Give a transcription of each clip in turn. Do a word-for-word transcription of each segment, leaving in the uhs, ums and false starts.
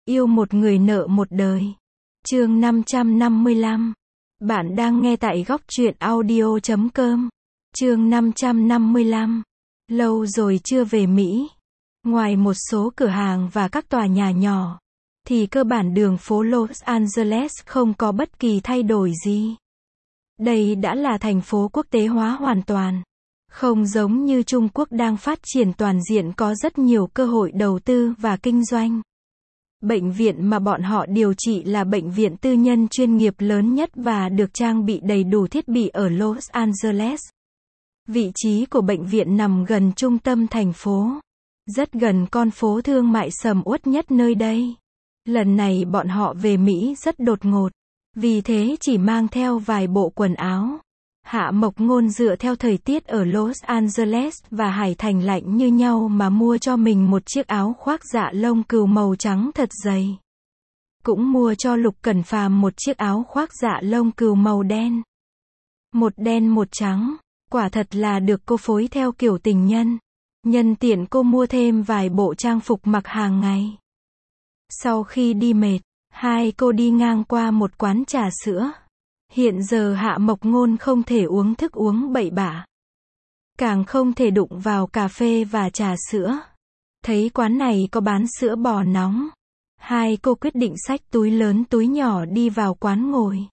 Yêu một người nợ một đời. Chương năm trăm năm mươi lăm. Bạn đang nghe tại góc truyện audio chấm com. Chương năm trăm năm mươi lăm. Lâu rồi chưa về Mỹ. Ngoài một số cửa hàng và các tòa nhà nhỏ, thì cơ bản đường phố Los Angeles không có bất kỳ thay đổi gì. Đây đã là thành phố quốc tế hóa hoàn toàn. Không giống như Trung Quốc đang phát triển toàn diện có rất nhiều cơ hội đầu tư và kinh doanh. Bệnh viện mà bọn họ điều trị là bệnh viện tư nhân chuyên nghiệp lớn nhất và được trang bị đầy đủ thiết bị ở Los Angeles. Vị trí của bệnh viện nằm gần trung tâm thành phố, rất gần con phố thương mại sầm uất nhất nơi đây. Lần này bọn họ về Mỹ rất đột ngột, vì thế chỉ mang theo vài bộ quần áo. Hạ Mộc Ngôn dựa theo thời tiết ở Los Angeles và Hải Thành lạnh như nhau mà mua cho mình một chiếc áo khoác dạ lông cừu màu trắng thật dày. Cũng mua cho Lục Cẩn Phàm một chiếc áo khoác dạ lông cừu màu đen. Một đen một trắng, quả thật là được cô phối theo kiểu tình nhân. Nhân tiện cô mua thêm vài bộ trang phục mặc hàng ngày. Sau khi đi mệt, hai cô đi ngang qua một quán trà sữa. Hiện giờ Hạ Mộc Ngôn không thể uống thức uống bậy bạ, càng không thể đụng vào cà phê và trà sữa. Thấy quán này có bán sữa bò nóng, hai cô quyết định xách túi lớn túi nhỏ đi vào quán ngồi.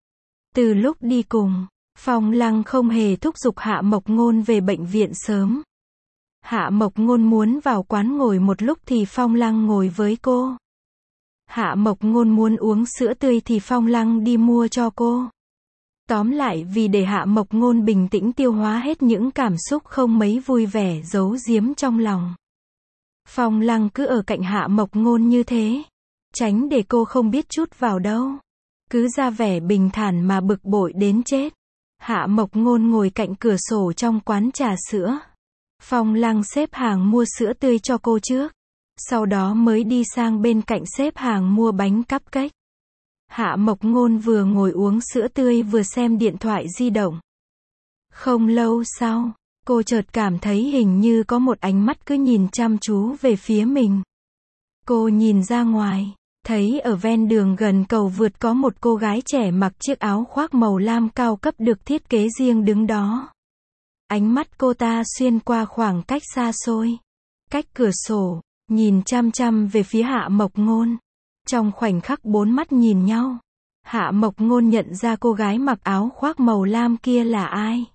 Từ lúc đi cùng, Phong Lăng không hề thúc giục Hạ Mộc Ngôn về bệnh viện sớm. Hạ Mộc Ngôn muốn vào quán ngồi một lúc thì Phong Lăng ngồi với cô. Hạ Mộc Ngôn muốn uống sữa tươi thì Phong Lăng đi mua cho cô. Tóm lại vì để Hạ Mộc Ngôn bình tĩnh tiêu hóa hết những cảm xúc không mấy vui vẻ giấu giếm trong lòng, Phong Lăng cứ ở cạnh Hạ Mộc Ngôn như thế, tránh để cô không biết chút vào đâu. Cứ ra vẻ bình thản mà bực bội đến chết. Hạ Mộc Ngôn ngồi cạnh cửa sổ trong quán trà sữa. Phong Lăng xếp hàng mua sữa tươi cho cô trước, sau đó mới đi sang bên cạnh xếp hàng mua bánh cupcake. Hạ Mộc Ngôn vừa ngồi uống sữa tươi vừa xem điện thoại di động. Không lâu sau, cô chợt cảm thấy hình như có một ánh mắt cứ nhìn chăm chú về phía mình. Cô nhìn ra ngoài, thấy ở ven đường gần cầu vượt có một cô gái trẻ mặc chiếc áo khoác màu lam cao cấp được thiết kế riêng đứng đó. Ánh mắt cô ta xuyên qua khoảng cách xa xôi, cách cửa sổ, nhìn chăm chăm về phía Hạ Mộc Ngôn. Trong khoảnh khắc bốn mắt nhìn nhau, Hạ Mộc Ngôn nhận ra cô gái mặc áo khoác màu lam kia là ai.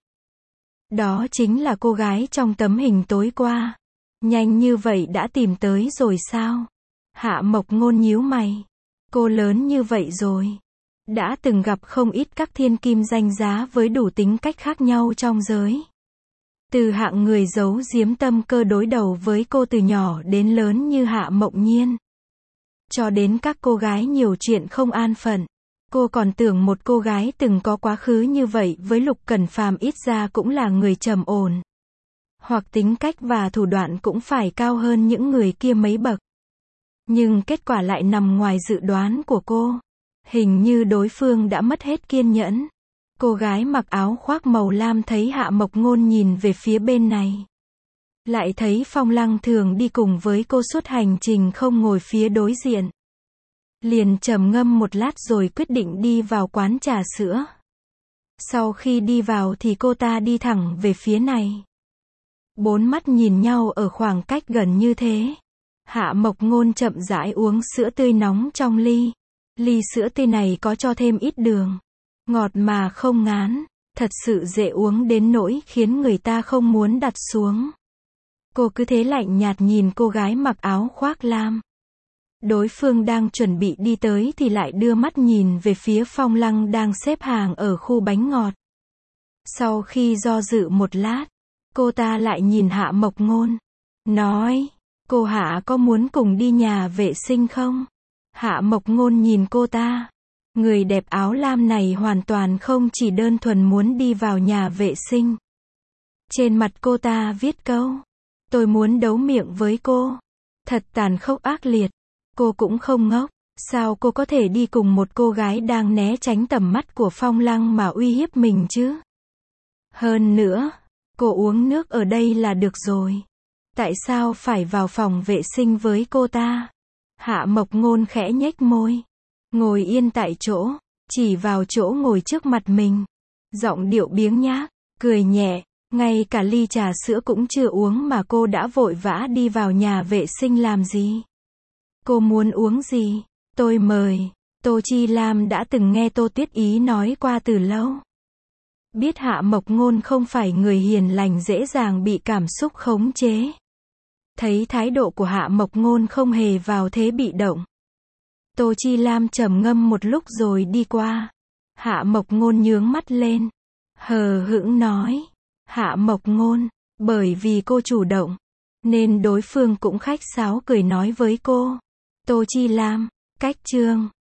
Đó chính là cô gái trong tấm hình tối qua. Nhanh như vậy đã tìm tới rồi sao? Hạ Mộc Ngôn nhíu mày. Cô lớn như vậy rồi, đã từng gặp không ít các thiên kim danh giá với đủ tính cách khác nhau trong giới. Từ hạng người giấu giếm tâm cơ đối đầu với cô từ nhỏ đến lớn như Hạ Mộng Nhiên, cho đến các cô gái nhiều chuyện không an phận. Cô còn tưởng một cô gái từng có quá khứ như vậy với Lục Cẩn Phàm ít ra cũng là người trầm ổn, hoặc tính cách và thủ đoạn cũng phải cao hơn những người kia mấy bậc. Nhưng kết quả lại nằm ngoài dự đoán của cô. Hình như đối phương đã mất hết kiên nhẫn. Cô gái mặc áo khoác màu lam thấy Hạ Mộc Ngôn nhìn về phía bên này, lại thấy Phong Lăng thường đi cùng với cô suốt hành trình không ngồi phía đối diện, liền trầm ngâm một lát rồi quyết định đi vào quán trà sữa. Sau khi đi vào thì cô ta đi thẳng về phía này. Bốn mắt nhìn nhau ở khoảng cách gần như thế. Hạ Mộc Ngôn chậm rãi uống sữa tươi nóng trong ly. Ly sữa tươi này có cho thêm ít đường, ngọt mà không ngán, thật sự dễ uống đến nỗi khiến người ta không muốn đặt xuống. Cô cứ thế lạnh nhạt nhìn cô gái mặc áo khoác lam. Đối phương đang chuẩn bị đi tới thì lại đưa mắt nhìn về phía Phong Lăng đang xếp hàng ở khu bánh ngọt. Sau khi do dự một lát, cô ta lại nhìn Hạ Mộc Ngôn, nói, cô Hạ có muốn cùng đi nhà vệ sinh không? Hạ Mộc Ngôn nhìn cô ta. Người đẹp áo lam này hoàn toàn không chỉ đơn thuần muốn đi vào nhà vệ sinh. Trên mặt cô ta viết câu, tôi muốn đấu miệng với cô. Thật tàn khốc ác liệt. Cô cũng không ngốc. Sao cô có thể đi cùng một cô gái đang né tránh tầm mắt của Phong Lăng mà uy hiếp mình chứ? Hơn nữa, cô uống nước ở đây là được rồi. Tại sao phải vào phòng vệ sinh với cô ta? Hạ Mộc Ngôn khẽ nhếch môi. Ngồi yên tại chỗ, chỉ vào chỗ ngồi trước mặt mình. Giọng điệu biếng nhác, cười nhẹ, ngay cả ly trà sữa cũng chưa uống mà cô đã vội vã đi vào nhà vệ sinh làm gì? Cô muốn uống gì? Tôi mời. Tô Chi Lam đã từng nghe Tô Tuyết Ý nói qua từ lâu. Biết Hạ Mộc Ngôn không phải người hiền lành dễ dàng bị cảm xúc khống chế. Thấy thái độ của Hạ Mộc Ngôn không hề vào thế bị động. Tô Chi Lam trầm ngâm một lúc rồi đi qua. Hạ Mộc Ngôn nhướng mắt lên. Hờ hững nói. Hạ Mộc Ngôn, bởi vì cô chủ động, nên đối phương cũng khách sáo cười nói với cô. Tô Chi Lam, cách chương.